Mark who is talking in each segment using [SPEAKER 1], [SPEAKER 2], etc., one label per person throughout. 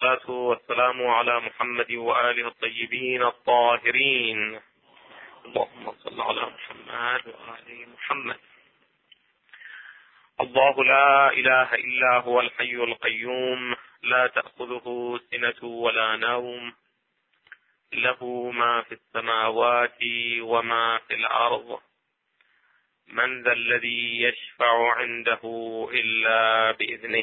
[SPEAKER 1] والصلاة والسلام على محمد وآله الطيبين الطاهرين. اللهم صل على محمد وآل محمد. الله لا إله إلا هو الحي القيوم، لا تأخذه سنة ولا نوم، له ما في السماوات وما في الأرض، من ذا الذي يشفع عنده إلا بإذنه.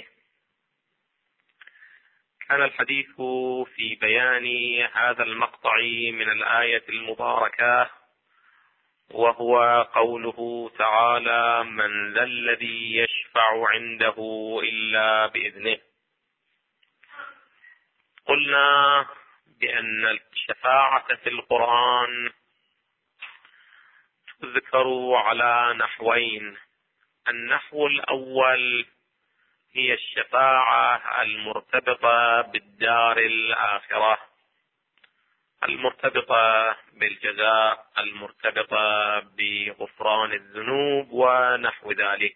[SPEAKER 1] كان الحديث في بيان هذا المقطع من الآية المباركة، وهو قوله تعالى: من ذا الذي يشفع عنده إلا بإذنه. قلنا بأن الشفاعة في القرآن تذكر على نحوين. النحو الأول هي الشفاعة المرتبطة بالدار الآخرة، المرتبطة بالجزاء، المرتبطة بغفران الذنوب ونحو ذلك.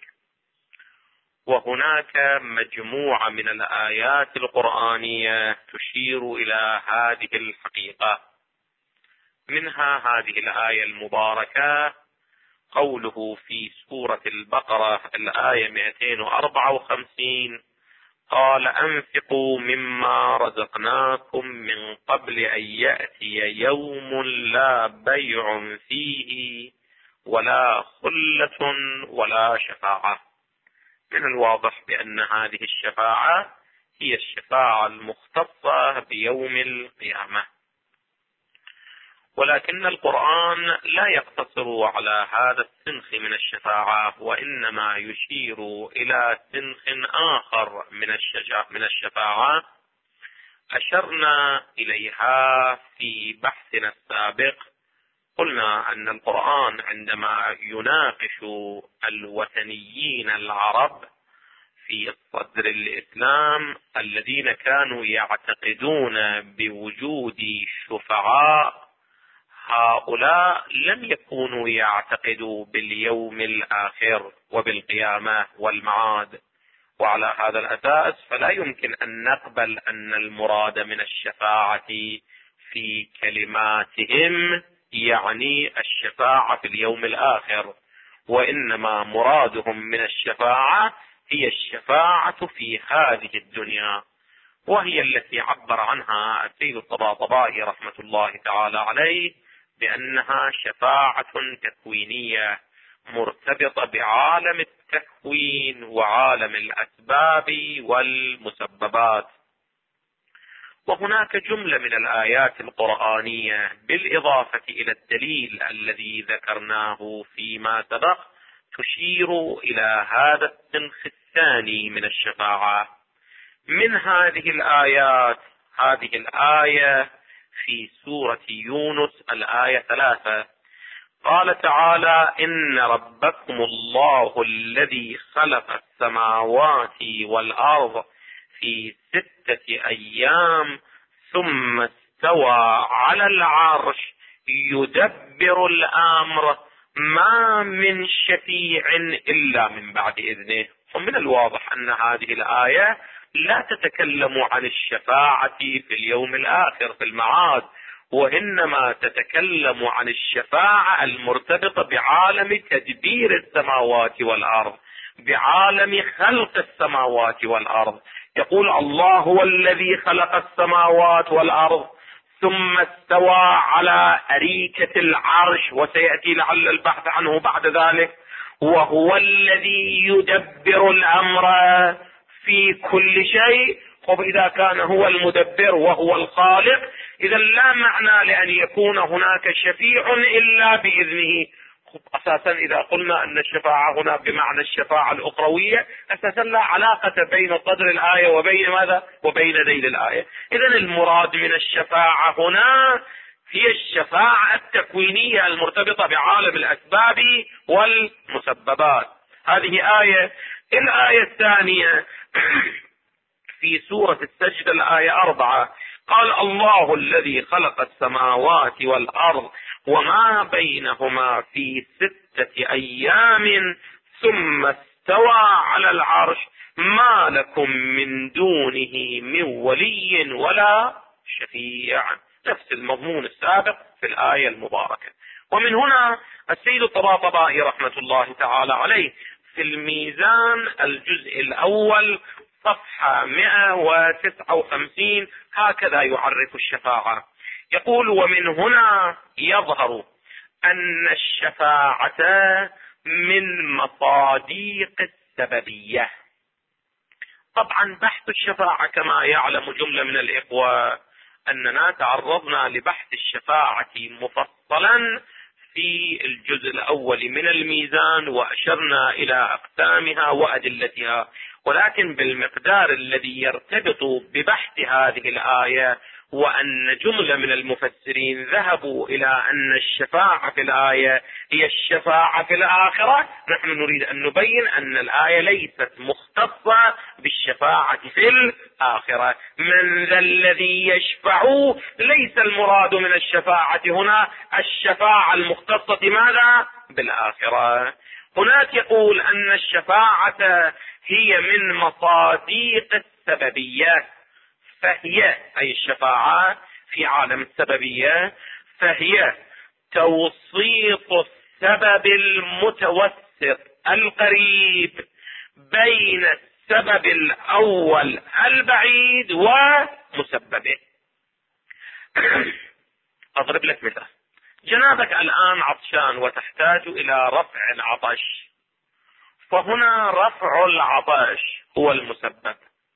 [SPEAKER 1] وهناك مجموعة من الآيات القرآنية تشير إلى هذه الحقيقة، منها هذه الآية المباركة، قوله في سورة البقرة الآية 254: قال أنفقوا مما رزقناكم من قبل أن يأتي يوم لا بيع فيه ولا خلة ولا شفاعة. من الواضح بأن هذه الشفاعة هي الشفاعة المختصة بيوم القيامة، ولكن القرآن لا يقتصر على هذا السنخ من الشفاعة، وإنما يشير إلى سنخ آخر من الشفاعة أشرنا إليها في بحثنا السابق. قلنا أن القرآن عندما يناقش الوثنيين العرب في صدر الإسلام الذين كانوا يعتقدون بوجود شفعاء، هؤلاء لم يكونوا يعتقدوا باليوم الآخر وبالقيامة والمعاد، وعلى هذا الأساس فلا يمكن أن نقبل أن المراد من الشفاعة في كلماتهم يعني الشفاعة في اليوم الآخر، وإنما مرادهم من الشفاعة هي الشفاعة في هذه الدنيا، وهي التي عبر عنها السيد الطباطبائي رحمة الله تعالى عليه بأنها شفاعة تكوينية مرتبطة بعالم التكوين وعالم الأسباب والمسببات. وهناك جملة من الآيات القرآنية بالإضافة إلى الدليل الذي ذكرناه فيما سبق تشير إلى هذا السنخ الثاني من الشفاعة. من هذه الآيات هذه الآية في سورة يونس الآية 3: قال تعالى: إن ربكم الله الذي خلق السماوات والأرض في 6 أيام ثم استوى على العرش يدبر الأمر ما من شفيع إلا من بعد إذنه. ومن الواضح أن هذه الآية لا تتكلم عن الشفاعة في اليوم الآخر في المعاد، وإنما تتكلم عن الشفاعة المرتبطة بعالم تدبير السماوات والأرض، بعالم خلق السماوات والأرض. يقول: الله هو الذي خلق السماوات والأرض ثم استوى على أريكة العرش، وسيأتي لعل البحث عنه بعد ذلك، وهو الذي يدبر الأمر في كل شيء. وإذا كان هو المدبر وهو الخالق، إذا لا معنى لأن يكون هناك شفيع إلا بإذنه. أساسا إذا قلنا أن الشفاعة هنا بمعنى الشفاعة الأخروية، أساسا لا علاقة بين صدر الآية وبين ماذا؟ وبين ذيل الآية. إذا المراد من الشفاعة هنا هي الشفاعة التكوينية المرتبطة بعالم الأسباب والمسببات. هذه آية. الآية الثانية في سورة السجدة الآية 4: قال: الله الذي خلق السماوات والأرض وما بينهما في 6 أيام ثم استوى على العرش ما لكم من دونه من ولي ولا شفيع. نفس المضمون السابق في الآية المباركة. ومن هنا السيد الطباطبائي رحمة الله تعالى عليه في الميزان الجزء الأول صفحة 159 هكذا يعرف الشفاعة، يقول: ومن هنا يظهر أن الشفاعة من مصاديق السببية. طبعا بحث الشفاعة كما يعلم جملة من الإخوة أننا تعرضنا لبحث الشفاعة مفصلا في الجزء الأول من الميزان وأشرنا إلى أقسامها وأدلتها، ولكن بالمقدار الذي يرتبط ببحث هذه الآية، وأن جملة من المفسرين ذهبوا إلى أن الشفاعة في الآية هي الشفاعة في الآخرة، نحن نريد أن نبين أن الآية ليست مختصة بالشفاعة في الآخرة. من ذا الذي يشفع، ليس المراد من الشفاعة هنا الشفاعة المختصة ماذا؟ بالآخرة. هناك يقول أن الشفاعة هي من مصاديق السببية، فهي أي الشفاعة في عالم السببية فهي توسيط السبب المتوسط القريب بين السبب الأول البعيد ومسببه. أضرب لك مثال: جنابك الآن عطشان وتحتاج إلى رفع العطش، فهنا رفع العطش هو المسبب،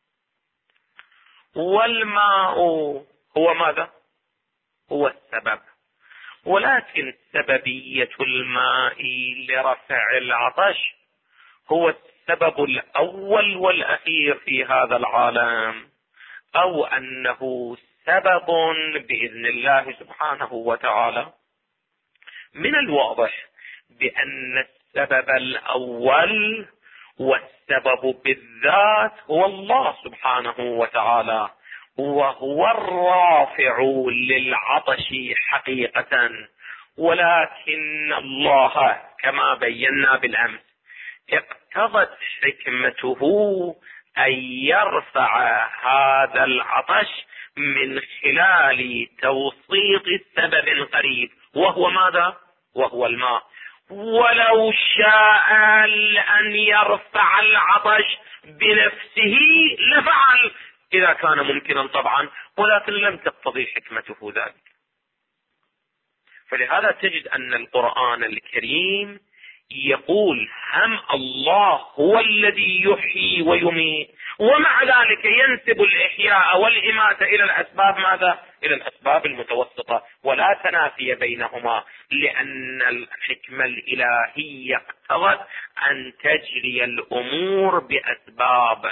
[SPEAKER 1] والماء هو ماذا؟ هو السبب. ولكن سببية الماء لرفع العطش هو السبب الأول والأخير في هذا العالم، أو أنه سبب بإذن الله سبحانه وتعالى. من الواضح بأن السبب الأول والسبب بالذات هو الله سبحانه وتعالى، وهو الرافع للعطش حقيقة، ولكن الله كما بينا بالأمس اقتضت حكمته أن يرفع هذا العطش من خلال توسيط السبب قريب، وهو ماذا؟ وهو الماء. ولو شاء أن يرفع العطش بنفسه لفعل إذا كان ممكنا طبعا، ولكن لم تقتضي حكمته ذلك. فلهذا تجد أن القرآن الكريم يقول هم الله هو الذي يحيي ويميت، ومع ذلك ينسب الإحياء والإماتة إلى الأسباب ماذا؟ إلى الأسباب المتوسطة، ولا تنافي بينهما، لأن الحكمة الإلهية اقتضت أن تجري الأمور بأسباب.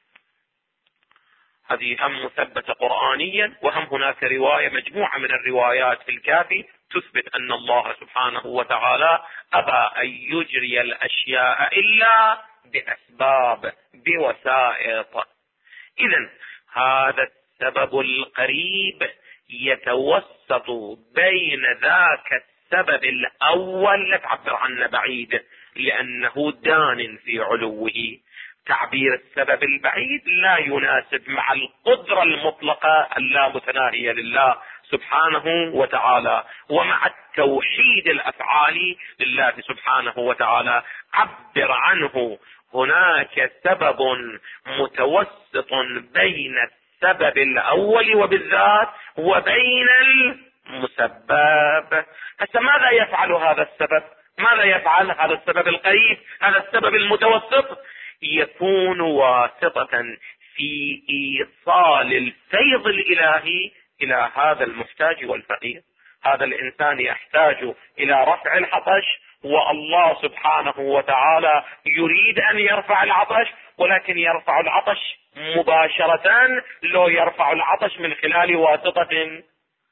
[SPEAKER 1] هذه هم مثبتة قرآنيا، وهم هناك رواية مجموعة من الروايات في الكافي تثبت أن الله سبحانه وتعالى أبى أن يجري الأشياء إلا بأسباب بوسائط. إذن هذا السبب القريب يتوسط بين ذاك السبب الأول، لا تعبر عنه بعيد لأنه دان في علوه. تعبير السبب البعيد لا يناسب مع القدرة المطلقة اللامتناهية لله سبحانه وتعالى، ومع التوحيد الأفعالي لله سبحانه وتعالى. عبر عنه هناك سبب متوسط بين السبب الأول وبالذات وبين المسبب. هسه ماذا يفعل هذا السبب؟ ماذا يفعل هذا السبب القريب، هذا السبب المتوسط؟ يكون واسطة في إيصال الفيض الإلهي إلى هذا المحتاج والفقير. هذا الإنسان يحتاج إلى رفع العطش، والله سبحانه وتعالى يريد أن يرفع العطش، ولكن يرفع العطش مباشرة، لو يرفع العطش من خلال واسطة.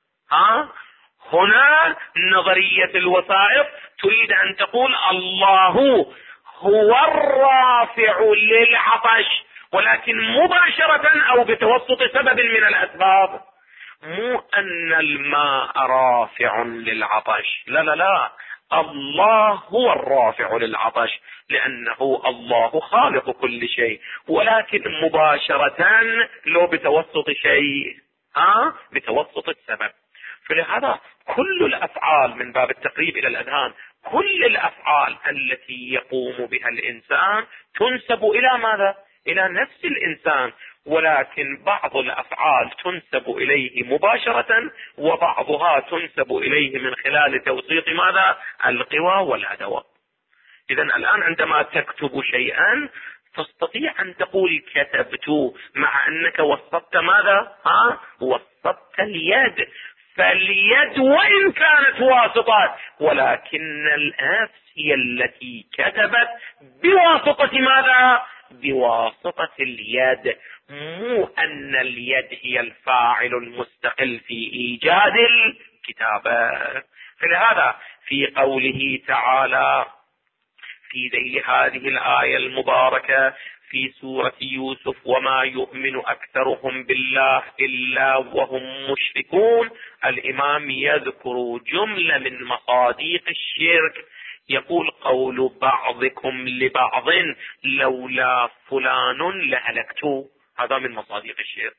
[SPEAKER 1] هنا نظرية الوسائط تريد أن تقول الله هو الرافع للعطش، ولكن مباشرة أو بتوسط سبب من الأسباب، مو أن الماء رافع للعطش. لا لا لا، الله هو الرافع للعطش لأنه الله خالق كل شيء، ولكن مباشرة لو بتوسط شيء بتوسط السبب. فلهذا كل الأفعال من باب التقريب إلى الأذهان، كل الأفعال التي يقوم بها الإنسان تنسب إلى ماذا؟ إلى نفس الإنسان، ولكن بعض الأفعال تنسب إليه مباشرة وبعضها تنسب إليه من خلال توسيط ماذا؟ القوى والأدوات. إذن الآن عندما تكتب شيئا تستطيع أن تقول كتبت، مع أنك وسطت ماذا؟ وسطت اليد، فاليد وإن كانت واسطة ولكن النفس هي التي كتبت بواسطة ماذا؟ بواسطة اليد، مو أن اليد هي الفاعل المستقل في إيجاد الكتابة. فلهذا في قوله تعالى في ذيل هذه الآية المباركة في سورة يوسف: وما يؤمن أكثرهم بالله إلا وهم مشركون، الإمام يذكر جملة من مصاديق الشرك، يقول: قول بعضكم لبعض لولا فلان لهلكت. هذا من مصاديق الشرك.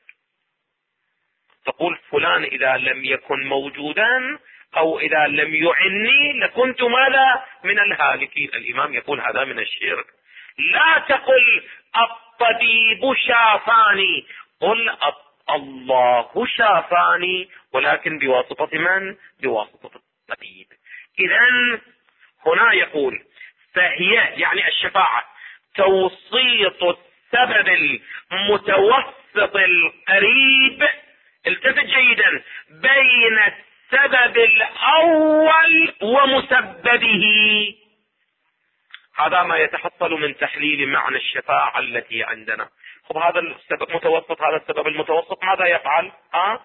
[SPEAKER 1] تقول فلان إذا لم يكن موجودا أو إذا لم يعني لكنت ماذا؟ من الهالكين. الإمام يقول هذا من الشرك. لا تقل الطبيب شافاني، قل الله شافاني، ولكن بواسطة من؟ بواسطة الطبيب. إذن هنا يقول فهي يعني الشفاعة توسيط السبب المتوسط القريب، التفت جيدا، بين السبب الأول ومسببه. هذا ما يتحصل من تحليل معنى الشفاعة التي عندنا. خب هذا السبب متوسط، هذا السبب المتوسط ماذا يفعل؟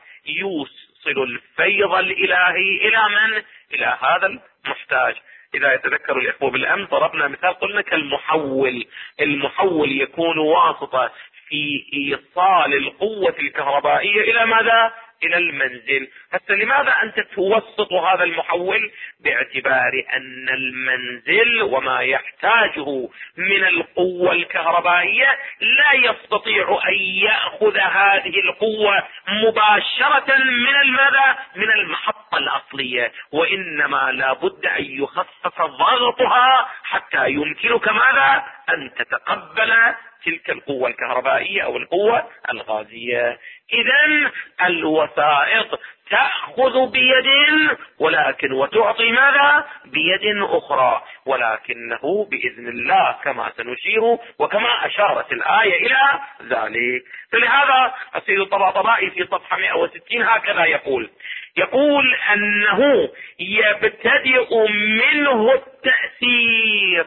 [SPEAKER 1] يوصل الفيض الإلهي إلى من؟ إلى هذا المحتاج. إذا يتذكر الإخوة بالأمس ضربنا مثال، قلنا كالمحول. المحول يكون واسطة في إيصال القوة الكهربائية إلى ماذا؟ إلى المنزل. هسه لماذا أنت توسط هذا المحول؟ باعتبار أن المنزل وما يحتاجه من القوة الكهربائية لا يستطيع أن يأخذ هذه القوة مباشرة من الماذا؟ من المحطة الأصلية، وإنما لا بد أن يخفف ضغطها حتى يمكنك ماذا؟ أن تتقبل تلك القوة الكهربائية أو القوة الغازية. إذن الوسائط تأخذ بيد ولكن وتعطي ماذا؟ بيد أخرى، ولكنه بإذن الله كما سنشير وكما أشارت الآية إلى ذلك. فلهذا السيد الطباطبائي في صفحة 160 هكذا يقول أنه يبتدئ منه التأثير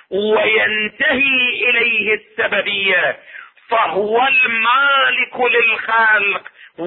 [SPEAKER 1] وينتهي إليه السببية، فهو المالك للخلق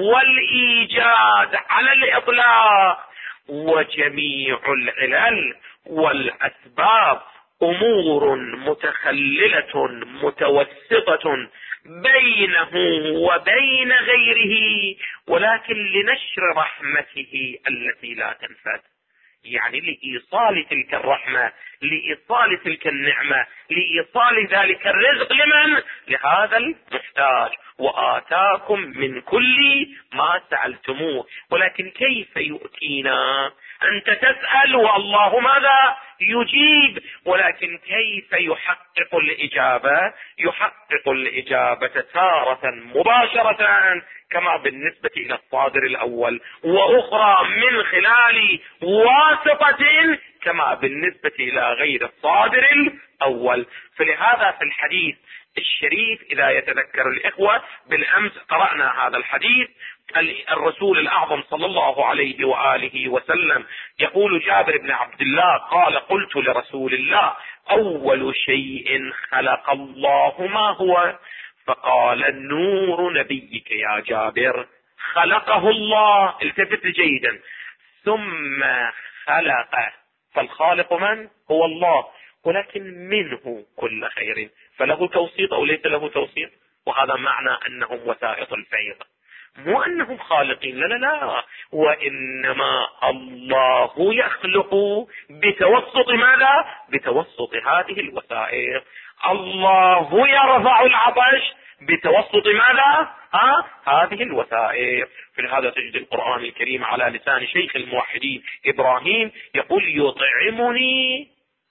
[SPEAKER 1] والإيجاد على الإطلاق، وجميع العلل والأسباب أمور متخللة متوسطة بينه وبين غيره، ولكن لنشر رحمته التي لا تنفذ، يعني لإيصال تلك الرحمة، لإيصال تلك النعمة، لإيصال ذلك الرزق لمن؟ لهذا المحتاج. وآتاكم من كل ما سألتموه. ولكن كيف يؤتينا؟ أنت تسأل والله ماذا؟ يجيب. ولكن كيف يحقق الإجابة؟ يحقق الإجابة تارة مباشرة كما بالنسبة إلى الصادر الأول، وأخرى من خلال واسطة كما بالنسبة إلى غير الصادر الأول. فلهذا في الحديث الشريف إذا يتذكر الإخوة بالأمس قرأنا هذا الحديث، الرسول الأعظم صلى الله عليه وآله وسلم يقول جابر بن عبد الله قال: قلت لرسول الله: أول شيء خلق الله ما هو؟ فقال: نور نبيك يا جابر. خلقه الله، التفت جيدا، ثم خلقه. فالخالق من؟ هو الله، ولكن منه كل خير. فله توسيط أو ليس له توسيط؟ وهذا معنى أنهم وسائط الفيض. مو أنهم خالقين، لا لا لا، وإنما الله يخلق بتوسط ماذا؟ بتوسط هذه الوسائل. الله يرفع العطش بتوسط ماذا؟ هذه الوسائل. فلهذا تجد القرآن الكريم على لسان شيخ الموحدين إبراهيم يقول يطعمني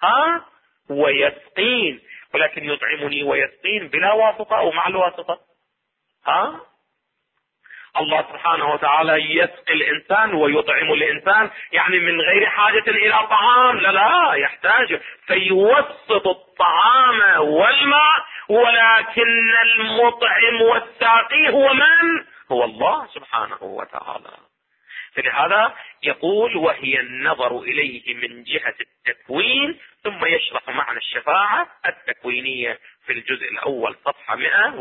[SPEAKER 1] ويسقين، ولكن يطعمني ويسقين بلا واسطة أو مع الواسطة. الله سبحانه وتعالى يسقي الإنسان ويطعم الإنسان، يعني من غير حاجة إلى طعام، لا لا، يحتاج فيوسط الطعام والماء، ولكن المطعم والساقي هو من؟ هو الله سبحانه وتعالى. فلهذا يقول وهي النظر إليه من جهة التكوين، ثم يشرح معنى الشفاعة التكوينية في الجزء الأول صفحة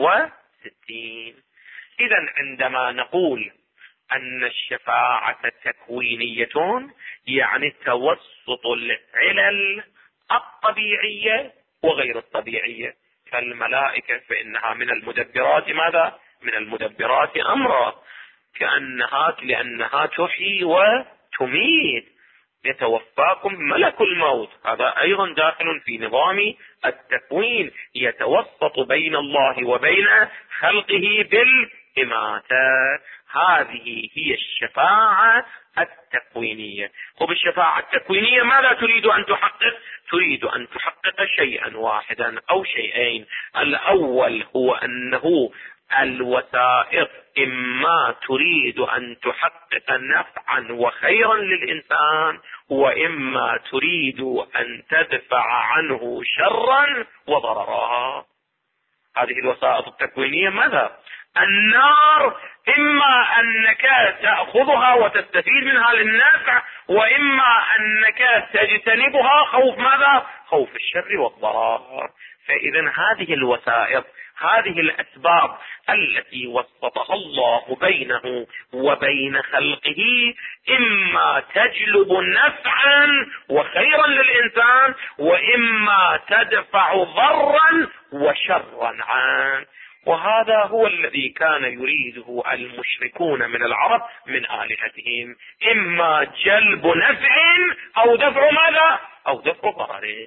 [SPEAKER 1] 160. إذا عندما نقول أن الشفاعة تكوينية يعني توسط العلل الطبيعية وغير الطبيعية، كالملائكة فإنها من المدبرات ماذا؟ من المدبرات أمرا، لأنها تحيي وتميت. يتوفاكم ملك الموت، هذا أيضا داخل في نظام التكوين، يتوسط بين الله وبين خلقه بالإماتة. هذه هي الشفاعة التكوينية. وبالشفاعة التكوينية ماذا تريد أن تحقق؟ تريد أن تحقق شيئا واحدا أو شيئين. الأول هو أنه الوسائط إما تريد أن تحقق نفعا وخيرا للإنسان، وإما تريد أن تدفع عنه شرا وضررا. هذه الوسائط التكوينية ماذا؟ النار إما أنك تأخذها وتستفيد منها للنفع، وإما أنك تجتنبها خوف ماذا؟ خوف الشر والضرر. فإذا هذه الوسائط، هذه الأسباب التي وسطها الله بينه وبين خلقه، إما تجلب نفعا وخيرا للإنسان، وإما تدفع ضرا وشرا عنه. وهذا هو الذي كان يريده المشركون من العرب من آلهتهم، إما جلب نفع أو دفع ماذا؟ أو دفع ضرر.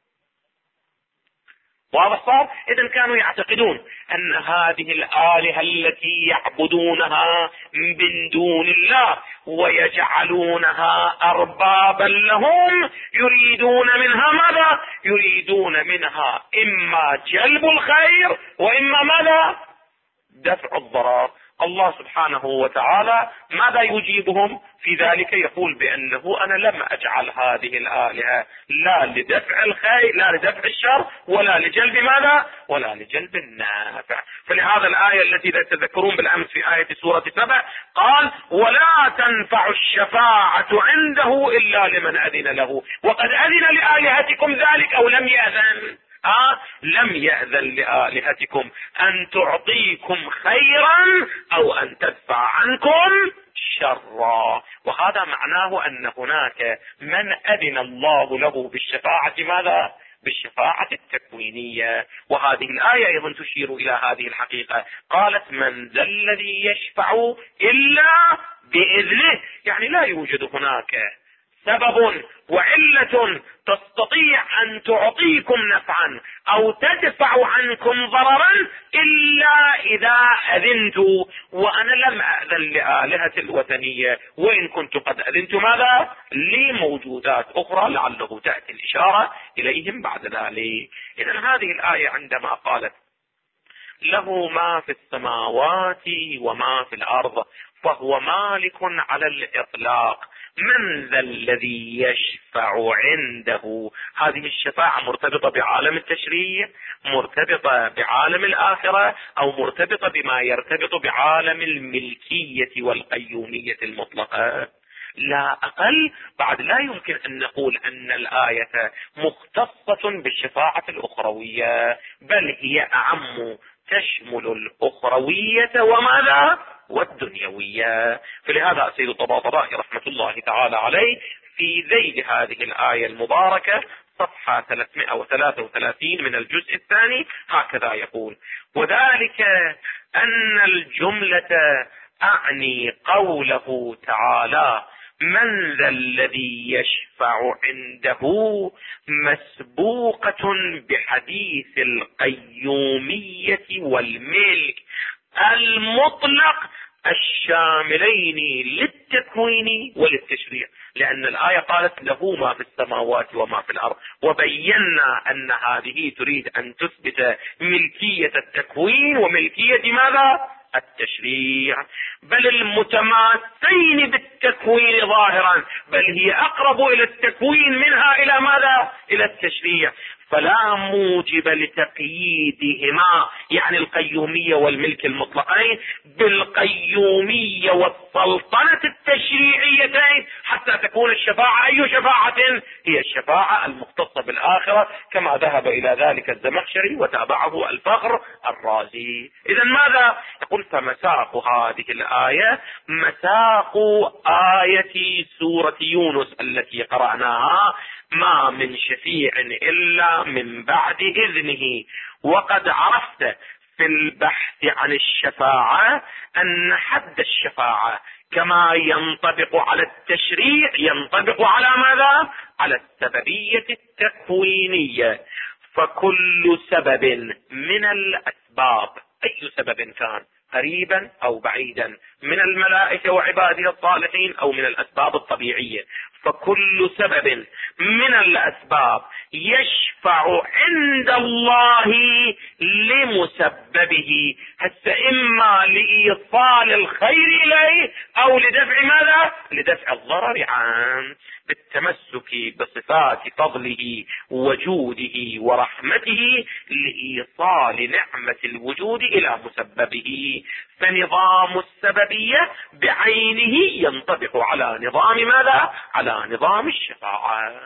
[SPEAKER 1] واضح صار؟ إذن كانوا يعتقدون أن هذه الآلهة التي يعبدونها من دون الله ويجعلونها أربابا لهم، يريدون منها ماذا؟ يريدون منها إما جلب الخير وإما ماذا؟ دفع الضرر. الله سبحانه وتعالى ماذا يجيبهم في ذلك؟ يقول بأنه أنا لم أجعل هذه الآلهة لا لدفع الخير، لا لدفع الشر، ولا لجلب ماذا؟ ولا لجلب النافع. فلهذا الآية التي تذكرون بالأمس في آية سورة 7 قال ولا تنفع الشفاعة عنده إلا لمن أذن له، وقد أذن لآلهتكم ذلك أو لم يأذن؟ لم يأذن لآلهتكم أن تعطيكم خيرا أو أن تدفع عنكم شرا. وهذا معناه أن هناك من أذن الله له بالشفاعة ماذا؟ بالشفاعة التكوينية. وهذه الآية أيضا تشير إلى هذه الحقيقة. قالت من ذا الذي يشفع إلا بإذنه، يعني لا يوجد هناك سبب وعلة تستطيع أن تعطيكم نفعا أو تدفع عنكم ضررا إلا إذا أذنت، وأنا لم أذن لآلهة الوثنية، وإن كنت قد أذنت ماذا؟ لموجودات أخرى لعله تأتي الإشارة إليهم بعد ذلك. إذن هذه الآية عندما قالت له ما في السماوات وما في الأرض فهو مالك على الإطلاق، من ذا الذي يشفع عنده؟ هذه الشفاعة مرتبطة بعالم التشريع، مرتبطة بعالم الآخرة، أو مرتبطة بما يرتبط بعالم الملكية والقيومية المطلقة؟ لا أقل. بعد لا يمكن أن نقول أن الآية مختصة بالشفاعة الأخروية، بل هي أعم، تشمل الأخروية وماذا؟ والدنيوية. فلهذا السيد الطباطبائي رحمة الله تعالى عليه في ذيل هذه الآية المباركة صفحة 333 من الجزء الثاني هكذا يقول: وذلك أن الجملة أعني قوله تعالى: من ذا الذي يشفع عنده، مسبوقة بحديث القيومية والملك المطلق الشاملين للتكوين وللتشريع، لأن الآية قالت له ما في السماوات وما في الأرض، وبينا أن هذه تريد أن تثبت ملكية التكوين وملكية ماذا؟ التشريع، بل المتماسين بالتكوين ظاهرا، بل هي أقرب إلى التكوين منها إلى ماذا؟ إلى التشريع. فلا موجب لتقييدهما، يعني القيومية والملك المطلقين، بالقيومية والسلطنة التشريعيتين حتى تكون الشفاعة أي شفاعة؟ هي الشفاعة المختصة بالآخرة، كما ذهب إلى ذلك الزمخشري وتابعه الفخر الرازي. إذا ماذا يقول؟ فمساق هذه الآية مساق آية سورة يونس التي قرأناها: ما من شفيع إلا من بعد إذنه. وقد عرفت في البحث عن الشفاعة أن حد الشفاعة كما ينطبق على التشريع ينطبق على ماذا؟ على السببية التكوينية. فكل سبب من الأسباب، أي سبب كان، قريبا أو بعيدا، من الملائكة وعباده الصالحين أو من الأسباب الطبيعية، فكل سبب من الأسباب يشفع عند الله لمسببه، حتى إما لإيصال الخير إليه أو لدفع ماذا؟ لدفع الضرر عنه، بالتمسك بصفات فضله وجوده ورحمته لإيصال نعمة الوجود إلى مسببه. فنظام السببية بعينه ينطبق على نظام ماذا؟ على نظام الشفاعة.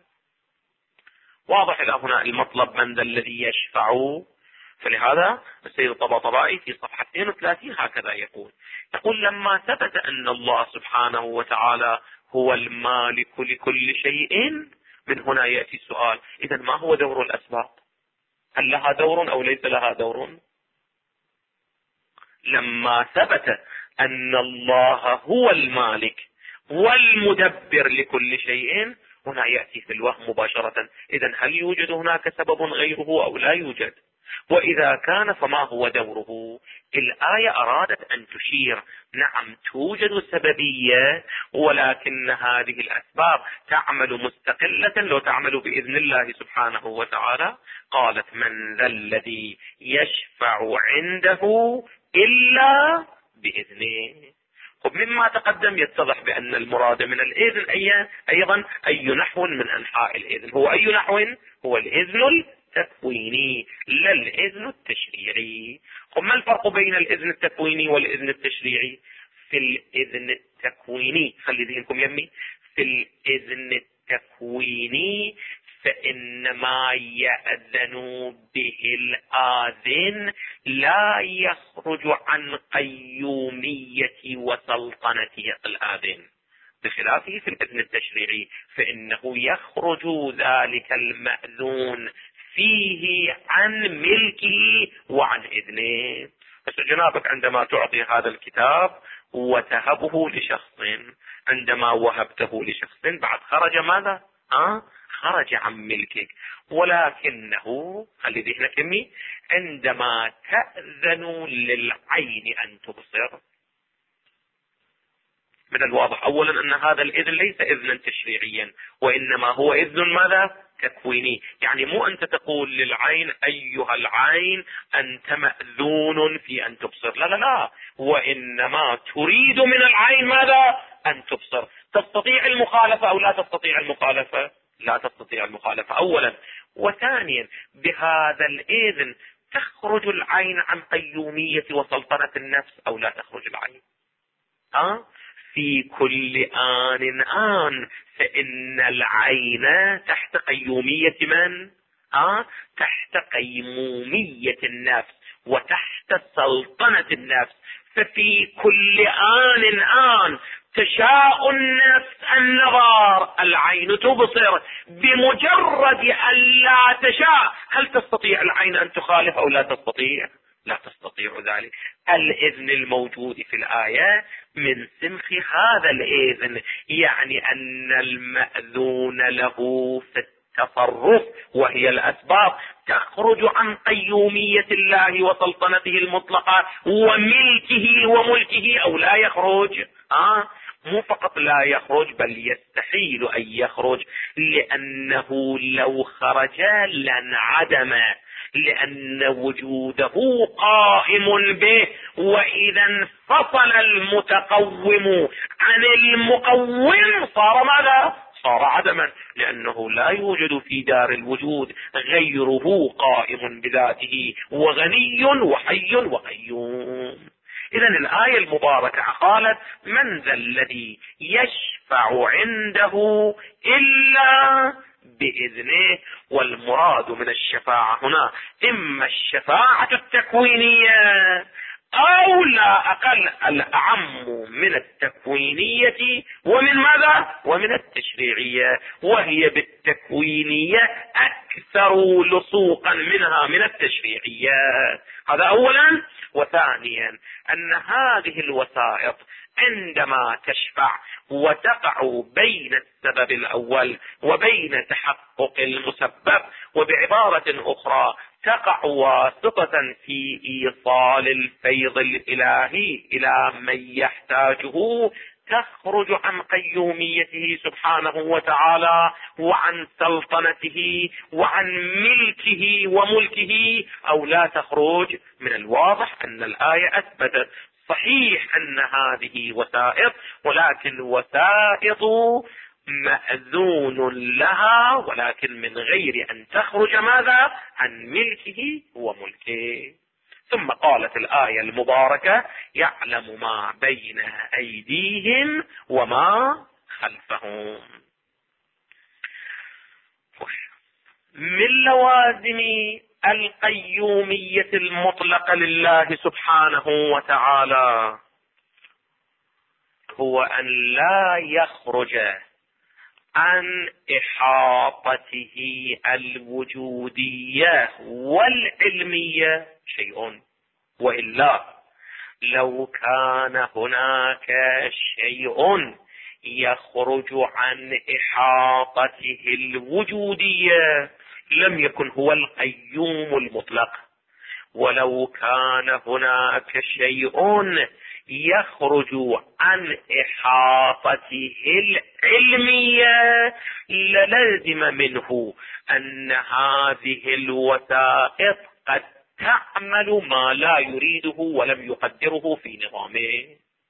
[SPEAKER 1] واضح إلى هنا المطلب: من ذا الذي يشفع؟ فلهذا السيد الطباطبائي في صفحة 32 هكذا يقول: لما ثبت أن الله سبحانه وتعالى هو المالك لكل شيء، من هنا يأتي السؤال: إذن ما هو دور الأسباب؟ هل لها دور أو ليس لها دور؟ لما ثبت أن الله هو المالك والمدبر لكل شيء، هنا يأتي في الوهم مباشرة: إذن هل يوجد هناك سبب غيره أو لا يوجد؟ وإذا كان فما هو دوره؟ الآية أرادت أن تشير: نعم توجد سببية، ولكن هذه الأسباب تعمل مستقلة لو تعمل بإذن الله سبحانه وتعالى. قالت: من ذا الذي يشفع عنده إلا بإذنه. مما تقدم يتضح بأن المراد من الإذن أيضا أي نحو من أنحاء الإذن. هو أي نحو؟ هو الإذن التكويني لا الإذن التشريعي. ما الفرق بين الإذن التكويني والإذن التشريعي؟ في الإذن التكويني، خلي ذهنكم يمي، في الإذن التكويني فإن ما يأذن به الآذن لا يخرج عن قيومية وسلطنة الآذن، بخلافه في الإذن التشريعي فإنه يخرج ذلك المأذون فيه عن ملكه وعن إذنه. بس جنابك عندما تعطي هذا الكتاب وتهبه لشخص، عندما وهبته لشخص بعد خرج ماذا؟ خرج عن ملكك، ولكنه خلي ذهنك يمي، عندما تأذن للعين أن تبصر، من الواضح أولا أن هذا الإذن ليس إذنا تشريعيا، وإنما هو إذن ماذا؟ تكويني. يعني مو أنت تقول للعين: أيها العين أنت مأذون في أن تبصر، لا لا لا، وإنما تريد من العين ماذا؟ أن تبصر. تستطيع المخالفة أو لا تستطيع المخالفة؟ لا تستطيع المخالفة أولا. وثانيا بهذا الإذن تخرج العين عن قيومية وسلطنة النفس أو لا تخرج العين؟ في كل آن فإن العين تحت قيومية من؟ تحت قيمومية النفس وتحت سلطنة النفس. ففي كل آن تشاء النفس النظر، العين تبصر، بمجرد أن لا تشاء هل تستطيع العين أن تخالف أو لا تستطيع؟ لا تستطيع ذلك. الإذن الموجود في الآية من سنخ هذا الإذن، يعني أن المأذون له في التصرف وهي الأسباب تخرج عن قيومية الله وسلطنته المطلقة وملكه وملكه، أو لا يخرج. مو فقط لا يخرج، بل يستحيل أن يخرج، لأنه لو خرج لانعدم، لأن وجوده قائم به، وإذا انفصل المتقوم عن المقوم صار ماذا؟ صار عدما، لأنه لا يوجد في دار الوجود غيره قائم بذاته وغني وحي وقيوم. إذن الآية المباركة قالت: من ذا الذي يشفع عنده إلا بإذنه. والمراد من الشفاعة هنا إما الشفاعة التكوينية أو لا أقل الأعم من التكوينية ومن ماذا؟ ومن التشريعية، وهي بالتكوينية أكثر لصوقا منها من التشريعية. هذا أولا. وثانيا أن هذه الوسائط عندما تشفع وتقع بين السبب الأول وبين تحقق المسبب، وبعبارة أخرى تقع واسطة في إيصال الفيض الإلهي إلى من يحتاجه، تخرج عن قيوميته سبحانه وتعالى وعن سلطنته وعن ملكه وملكه، أو لا تخرج. من الواضح أن الآية أثبتت صحيح أن هذه وسائط، ولكن وسائط مأذون لها، ولكن من غير أن تخرج ماذا؟ عن ملكه وملكه. ثم قالت الآية المباركة: يعلم ما بين أيديهم وما خلفهم. من لوازم القيومية المطلقة لله سبحانه وتعالى هو أن لا يخرج عن إحاطته الوجودية والعلمية شيء، وإلا لو كان هناك شيء يخرج عن إحاطته الوجودية لم يكن هو القيوم المطلق، ولو كان هناك شيء يخرج عن إحاطته العلمية للزم منه أن هذه الوسائط قد تعمل ما لا يريده ولم يقدره في نظامه.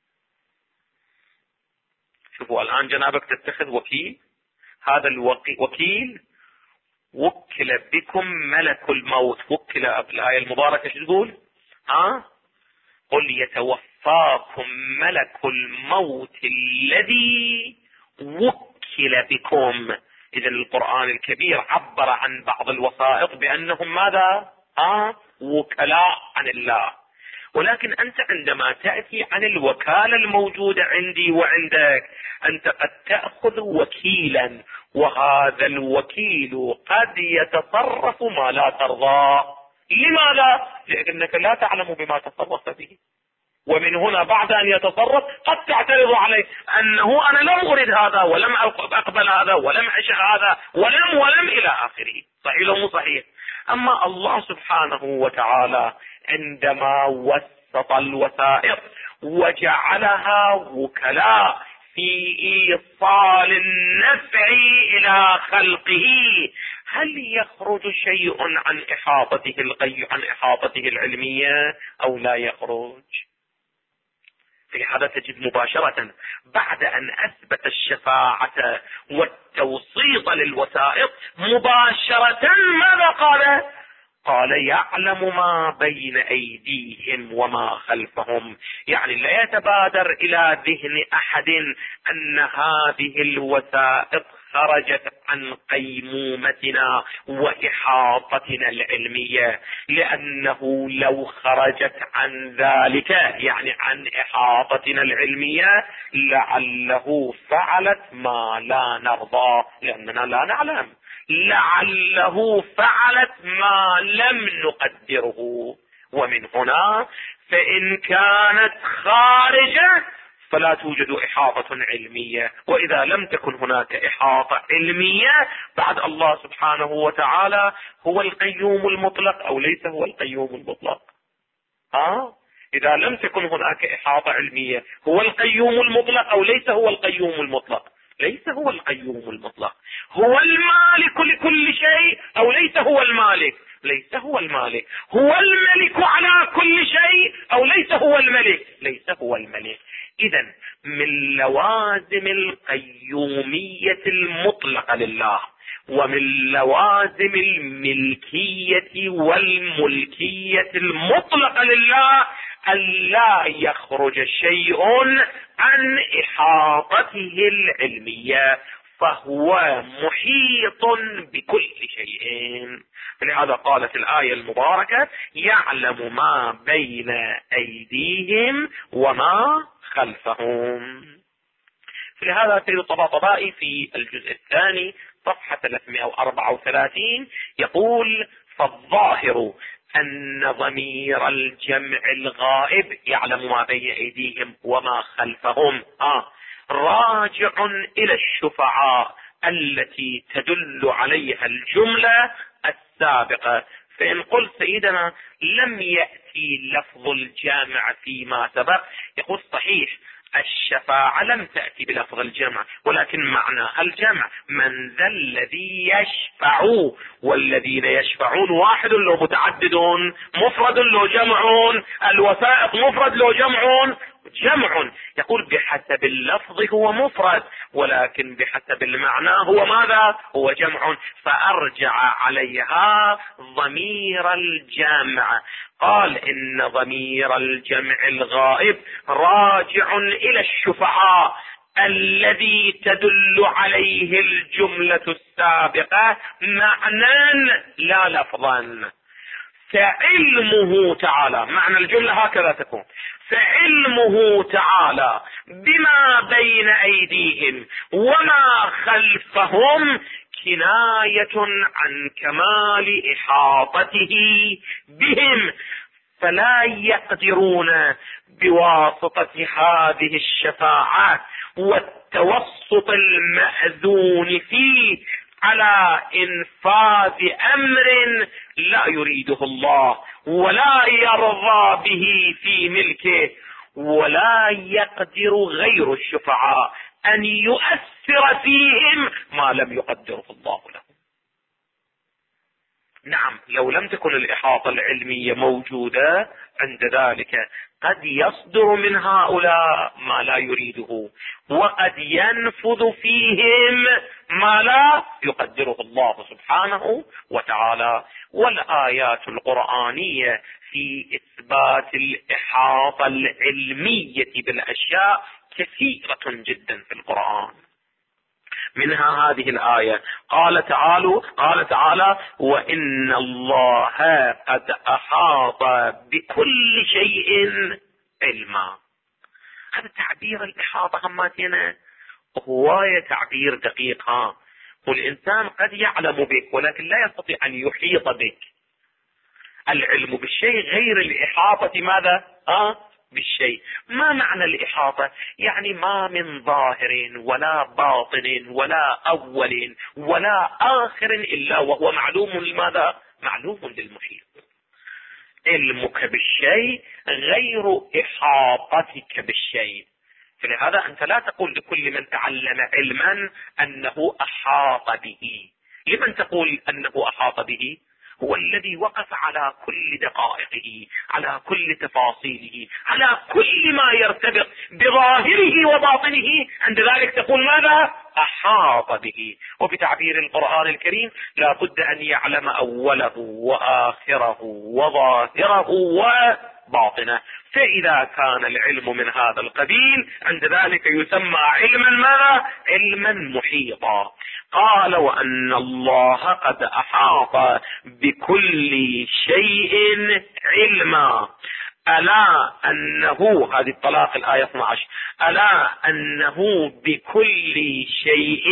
[SPEAKER 1] شوفوا الآن جنابك تتخذ وكيل، هذا الوكيل وكل بكم ملك الموت. وكل الآية المباركة شو تقول؟ قل يتوفاكم ملك الموت الذي وكل بكم. إذا القرآن الكبير عبر عن بعض الوسائط بأنهم ماذا؟ وكلاء عن الله. ولكن أنت عندما تأتي عن الوكالة الموجودة عندي وعندك، أنت قد تأخذ وكيلا، وهذا الوكيل قد يتصرف ما لا ترضى. لماذا؟ لأنك لا تعلم بما تصرف به، ومن هنا بعد أن يتصرف قد تعترض عليه أنه أنا لم أريد هذا ولم أقبل هذا ولم أعش هذا ولم إلى آخره. صحيح أو مو صحيح؟ أما الله سبحانه وتعالى عندما وسط الوسائط وجعلها وكلاء في إيصال النفع إلى خلقه، هل يخرج شيء عن إحاطته العلمية أو لا يخرج؟ في هذا تجد مباشرة بعد أن أثبت الشفاعة والتوسيط للوسائط مباشرة ماذا قال؟ قال: يعلم ما بين أيديهم وما خلفهم. يعني لا يتبادر إلى ذهن أحد أن هذه الوسائط خرجت عن قيمومتنا وإحاطتنا العلمية، لأنه لو خرجت عن ذلك يعني عن إحاطتنا العلمية لعله فعلت ما لا نرضى، لأننا لا نعلم. لعله فعلت ما لم نقدره، ومن هنا فإن كانت خارجة فلا توجد إحاطة علمية، وإذا لم تكن هناك إحاطة علمية بعد الله سبحانه وتعالى هو القيوم المطلق أو ليس هو القيوم المطلق. إذا لم تكن هناك إحاطة علمية هو القيوم المطلق أو ليس هو القيوم المطلق؟ ليس هو القيوم المطلق. هو المالك لكل شيء أو ليس هو المالك؟ ليس هو المالك. هو الملك على كل شيء أو ليس هو الملك؟ ليس هو الملك. إذن من لوازم القيومية المطلقة لله ومن لوازم الملكية والملكية المطلقة لله أن لا يخرج شيء عن إحاطته العلمية، فهو محيط بكل شيء. لهذا قالت الآية المباركة: يعلم ما بين أيديهم وما خلفهم. فلهذا سيد الطباطبائي في الجزء الثاني صفحة 334 يقول: فالظاهر أن ضمير الجمع الغائب يعلم ما بين أيديهم وما خلفهم راجع إلى الشفعاء التي تدل عليها الجملة السابقة. فإن قلت سيدنا لم يأتي لفظ الجامع فيما سبق، يقول صحيح الشفاعة لم تأتي بلفظ الجمع، ولكن معنى الجمع: من ذا الذي يشفع، والذين يشفعون واحد لو متعدد، مفرد لو جمعون، الوثائق مفرد لو جمعون جمع. يقول بحسب اللفظ هو مفرد، ولكن بحسب المعنى هو ماذا؟ هو جمع. فأرجع عليها ضمير الجمع، قال إن ضمير الجمع الغائب راجع إلى الشفعاء الذي تدل عليه الجملة السابقة معنى لا لفظا. فعلمه تعالى، معنى الجملة هكذا تكون: فعلمه تعالى بما بين أيديهم وما خلفهم كناية عن كمال إحاطته بهم، فلا يقدرون بواسطة هذه الشفاعات والتوسط المأذون فيه على إنفاذ أمر لا يريده الله ولا يرضى به في ملكه، ولا يقدر غير الشفعاء أن يؤثر فيهم ما لم يقدره الله له. نعم، لو لم تكن الإحاطة العلمية موجودة عند ذلك قد يصدر من هؤلاء ما لا يريده، وقد ينفذ فيهم ما لا يقدره الله سبحانه وتعالى. والآيات القرآنية في إثبات الإحاطة العلمية بالأشياء كثيرة جدا في القرآن. منها هذه الآية، قال تعالى: وإن الله قد أحاط بكل شيء علما. هذا تعبير الإحاطة هماتنا هواية تعبير دقيق. والإنسان قد يعلم بك ولكن لا يستطيع أن يحيط بك. العلم بالشيء غير الإحاطة ماذا؟ بالشيء. ما معنى الإحاطة؟ يعني ما من ظاهر ولا باطن ولا أول ولا آخر إلا وهو معلوم لماذا؟ معلوم للمحيط. علمك بالشيء غير إحاطتك بالشيء. فلهذا أنت لا تقول لكل من تعلم علما أنه أحاط به. لمن تقول أنه أحاط به؟ هو الذي وقف على كل دقائقه، على كل تفاصيله، على كل ما يرتبط بظاهره وباطنه. عند ذلك تقول ماذا؟ أحاط به. وبتعبير القرآن الكريم لا بد أن يعلم أوله وآخره وظاهره وباطنه. فإذا كان العلم من هذا القبيل عند ذلك يسمى علما ماذا؟ علما محيطا. قال: وأن الله قد أحاط بكل شيء علما. ألا أنه، هذه الطلاق الآية 12، ألا أنه بكل شيء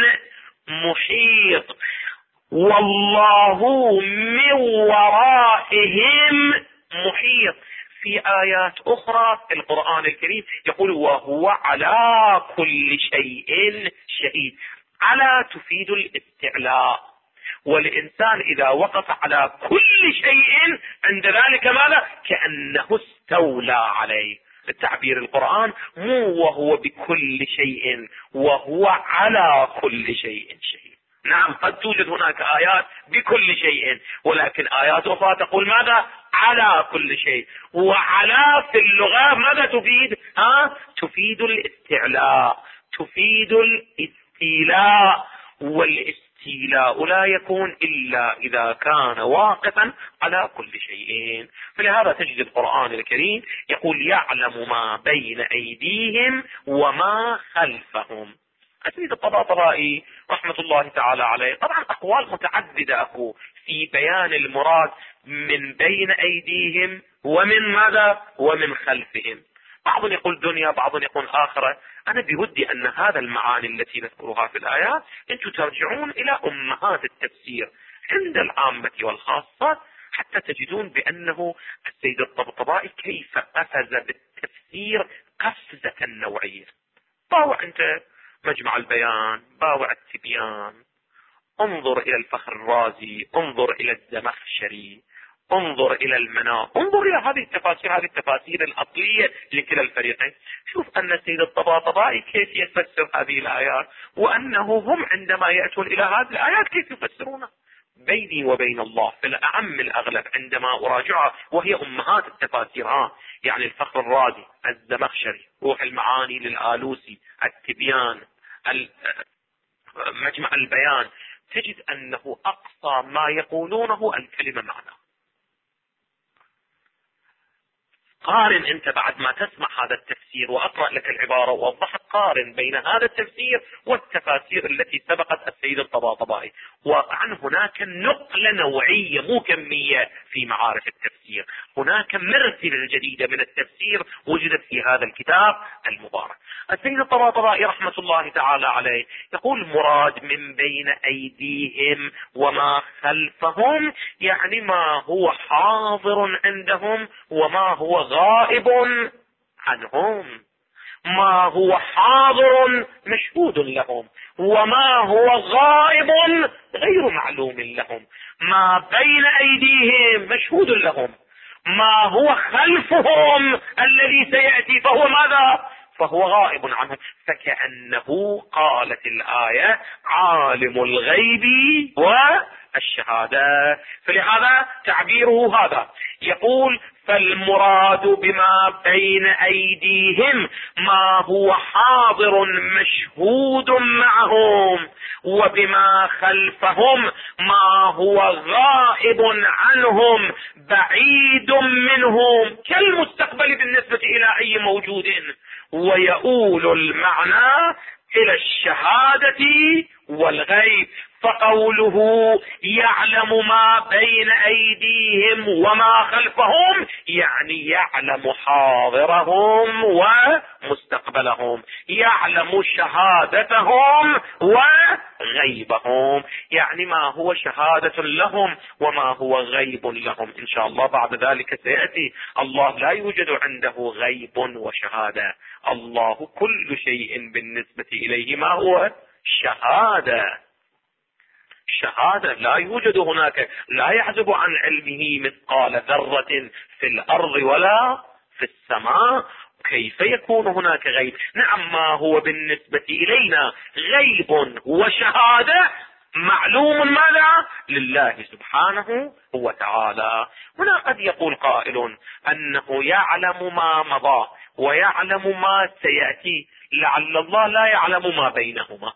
[SPEAKER 1] محيط والله من ورائهم محيط. في آيات أخرى في القرآن الكريم يقول وهو على كل شيء شهيد. على تفيد الاستعلاء، والإنسان إذا وقف على كل شيء عند ذلك ماذا؟ كأنه استولى عليه. التعبير القرآن مو وهو بكل شيء، وهو على كل شيء شهيد. نعم قد توجد هناك آيات بكل شيء، ولكن آيات أخرى تقول ماذا؟ على كل شيء. وعلى في اللغة ماذا تفيد؟ تفيد الاستعلاء، تفيد الاستيلاء، والاستيلاء لا يكون إلا إذا كان واقفا على كل شيء. فلهذا تجد القرآن الكريم يقول يعلم ما بين أيديهم وما خلفهم. السيد الطباطبائي رحمة الله تعالى عليه طبعا أقوال متعددة أكو في بيان المراد من بين أيديهم ومن ماذا؟ ومن خلفهم. بعض يقول دنيا، بعض يقول آخرة. أنا بودي أن هذا المعاني التي نذكرها في الآيات أنتم ترجعون إلى أمهات التفسير عند العامة والخاصة حتى تجدون بأنه السيد الطبطبائي كيف قفز بالتفسير قفزة نوعية. باوع أنت مجمع البيان، باوع التبيان، انظر إلى الفخر الرازي، انظر إلى الزمخشري، انظر إلى المنار، انظر إلى هذه التفاسير الأصلية لكلا الفريقين. شوف أن السيد الطباطبائي كيف يفسر هذه الآيات، وأنه هم عندما يأتون إلى هذه الآيات كيف يفسرونها. بيني وبين الله في الأعم الأغلب عندما أراجعها، وهي أمهات التفاسير، يعني الفخر الرازي، الزمخشري، روح المعاني للآلوسي، التبيان، مجمع البيان، تجد أنه أقصى ما يقولونه الكلمة معنى. قارن أنت بعد ما تسمع هذا التفسير وأقرأ لك العبارة وأوضحك، قارن بين هذا التفسير والتفاسير التي سبقت السيد الطباطبائي. واقعا هناك نقلة نوعية مو كمية في معارف التفسير، هناك مرسلة جديدة من التفسير وجدت في هذا الكتاب المبارك. السيد الطباطبائي رحمة الله تعالى عليه يقول مراد من بين أيديهم وما خلفهم، يعني ما هو حاضر عندهم وما هو غائب عنهم، ما هو حاضر مشهود لهم وما هو غائب غير معلوم لهم. ما بين أيديهم مشهود لهم، ما هو خلفهم الذي سيأتي فهو ماذا؟ فهو غائب عنهم. فكأنه قالت الآية عالم الغيب والشهادة. فلهذا تعبيره هذا يقول فالمراد بما بين أيديهم ما هو حاضر مشهود معهم، وبما خلفهم ما هو غائب عنهم بعيد منهم كالمستقبل بالنسبة إلى أي موجود. ويؤول المعنى إلى الشهادة والغيب. فقوله يعلم ما بين أيديهم وما خلفهم يعني يعلم حاضرهم ومستقبلهم، يعلم شهادتهم وغيبهم، يعني ما هو شهادة لهم وما هو غيب لهم. إن شاء الله بعد ذلك سيأتي. الله لا يوجد عنده غيب وشهادة، الله كل شيء بالنسبة إليه ما هو شهادة. شهادة لا يوجد هناك، لا يحجب عن علمه مثقال ذرة في الأرض ولا في السماء. كيف يكون هناك غيب؟ نعم ما هو بالنسبة إلينا غيب وشهادة معلوم ماذا؟ لله سبحانه وتعالى. هنا قد يقول قائل أنه يعلم ما مضى ويعلم ما سيأتي، لعل الله لا يعلم ما بينهما.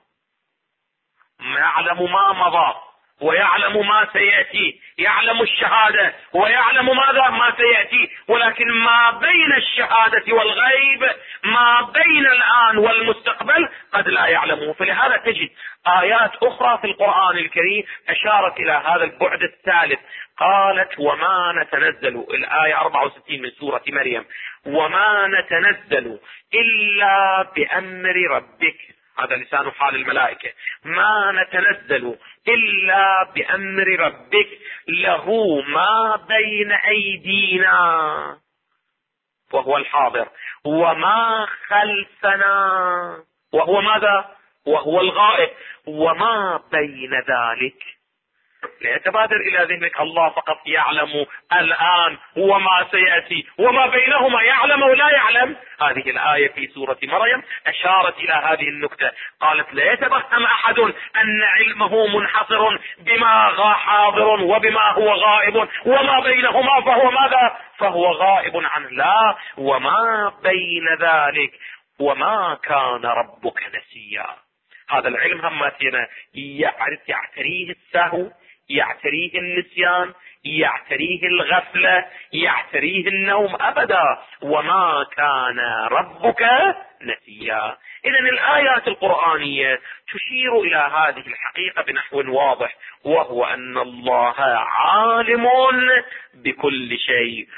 [SPEAKER 1] يعلم ما مضى ويعلم ما سيأتي، يعلم الشهادة ويعلم ماذا؟ ما سيأتي، ولكن ما بين الشهادة والغيب، ما بين الآن والمستقبل قد لا يعلمه. فلهذا تجد آيات أخرى في القرآن الكريم أشارت إلى هذا البعد الثالث. قالت وما نتنزل، الآية 64 من سورة مريم، وما نتنزل إلا بأمر ربك. هذا لسان حال الملائكة. ما نتنزل إلا بأمر ربك له ما بين أيدينا وهو الحاضر وما خلفنا وهو ماذا؟ وهو الغائب، وما بين ذلك. ليتبادر إلى ذهنك الله فقط يعلم الآن وما سيأتي، وما بينهما يعلم ولا يعلم. هذه الآية في سورة مريم أشارت إلى هذه النكتة، قالت لا يتوهم أحد أن علمه منحصر بما حاضر وبما هو غائب، وما بينهما فهو ماذا؟ فهو غائب عنه. لا، وما بين ذلك، وما كان ربك نسيا. هذا العلم همتنا يعتريه السهو، يعتريه النسيان، يعتريه الغفلة، يعتريه النوم أبدا. وما كان ربك نسيا. إذن الآيات القرآنية تشير إلى هذه الحقيقة بنحو واضح، وهو أن الله عالم بكل شيء.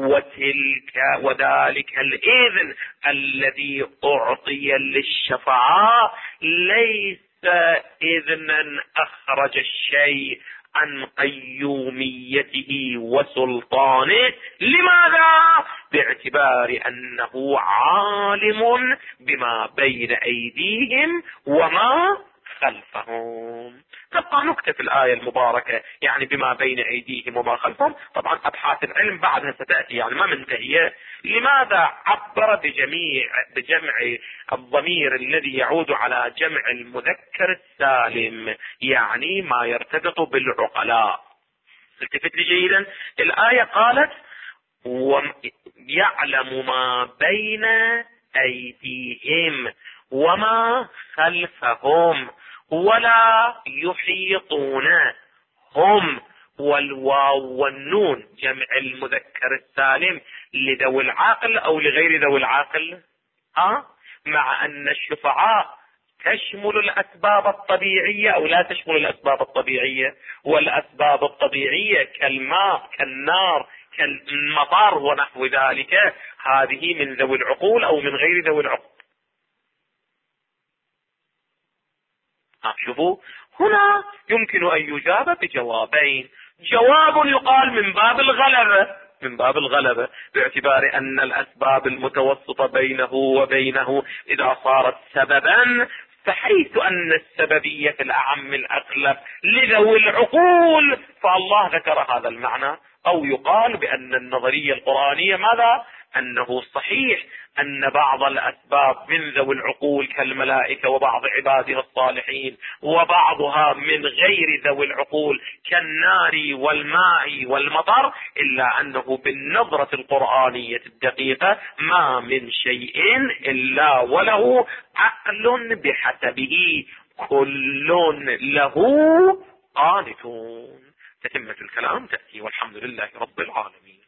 [SPEAKER 1] وذلك الإذن الذي أعطي للشفاعة ليس إذنا أخرج الشيء عن قيوميته وسلطانه. لماذا؟ باعتبار أنه عالم بما بين أيديهم وما خلفهم. تبقى نكتة في الآية المباركة، يعني بما بين أيديهم وما خلفهم. طبعا أبحاث العلم بعدها ستأتي، يعني ما منتهية. لماذا عبر بجمع الضمير الذي يعود على جمع المذكر السالم، يعني ما يرتبط بالعقلاء؟ التفت لي جيدا. الآية قالت يعلم ما بين أيديهم وما خلفهم ولا يحيطون. هم والواو والنون جمع المذكر السالم لذوي العاقل أو لغير ذوي العاقل؟ مع أن الشفعاء تشمل الأسباب الطبيعية أو لا تشمل الأسباب الطبيعية. والأسباب الطبيعية كالماء، كالنار، كالمطر ونحو ذلك، هذه من ذوي العقول أو من غير ذوي العقول. شوفوا، هنا يمكن أن يجاب بجوابين. جواب يقال من باب الغلبة باعتبار أن الأسباب المتوسطة بينه وبينه إذا صارت سببا، فحيث أن السببية الأعم الأغلب لذوي العقول فالله ذكر هذا المعنى. أو يقال بأن النظرية القرآنية ماذا؟ أنه صحيح أن بعض الأسباب من ذوي العقول كالملائكة وبعض عباده الصالحين، وبعضها من غير ذوي العقول كالنار والماء والمطر، إلا أنه بالنظرة القرآنية الدقيقة ما من شيء إلا وله عقل بحسبه، كل له قانتون. تتمة الكلام تأتي، والحمد لله رب العالمين.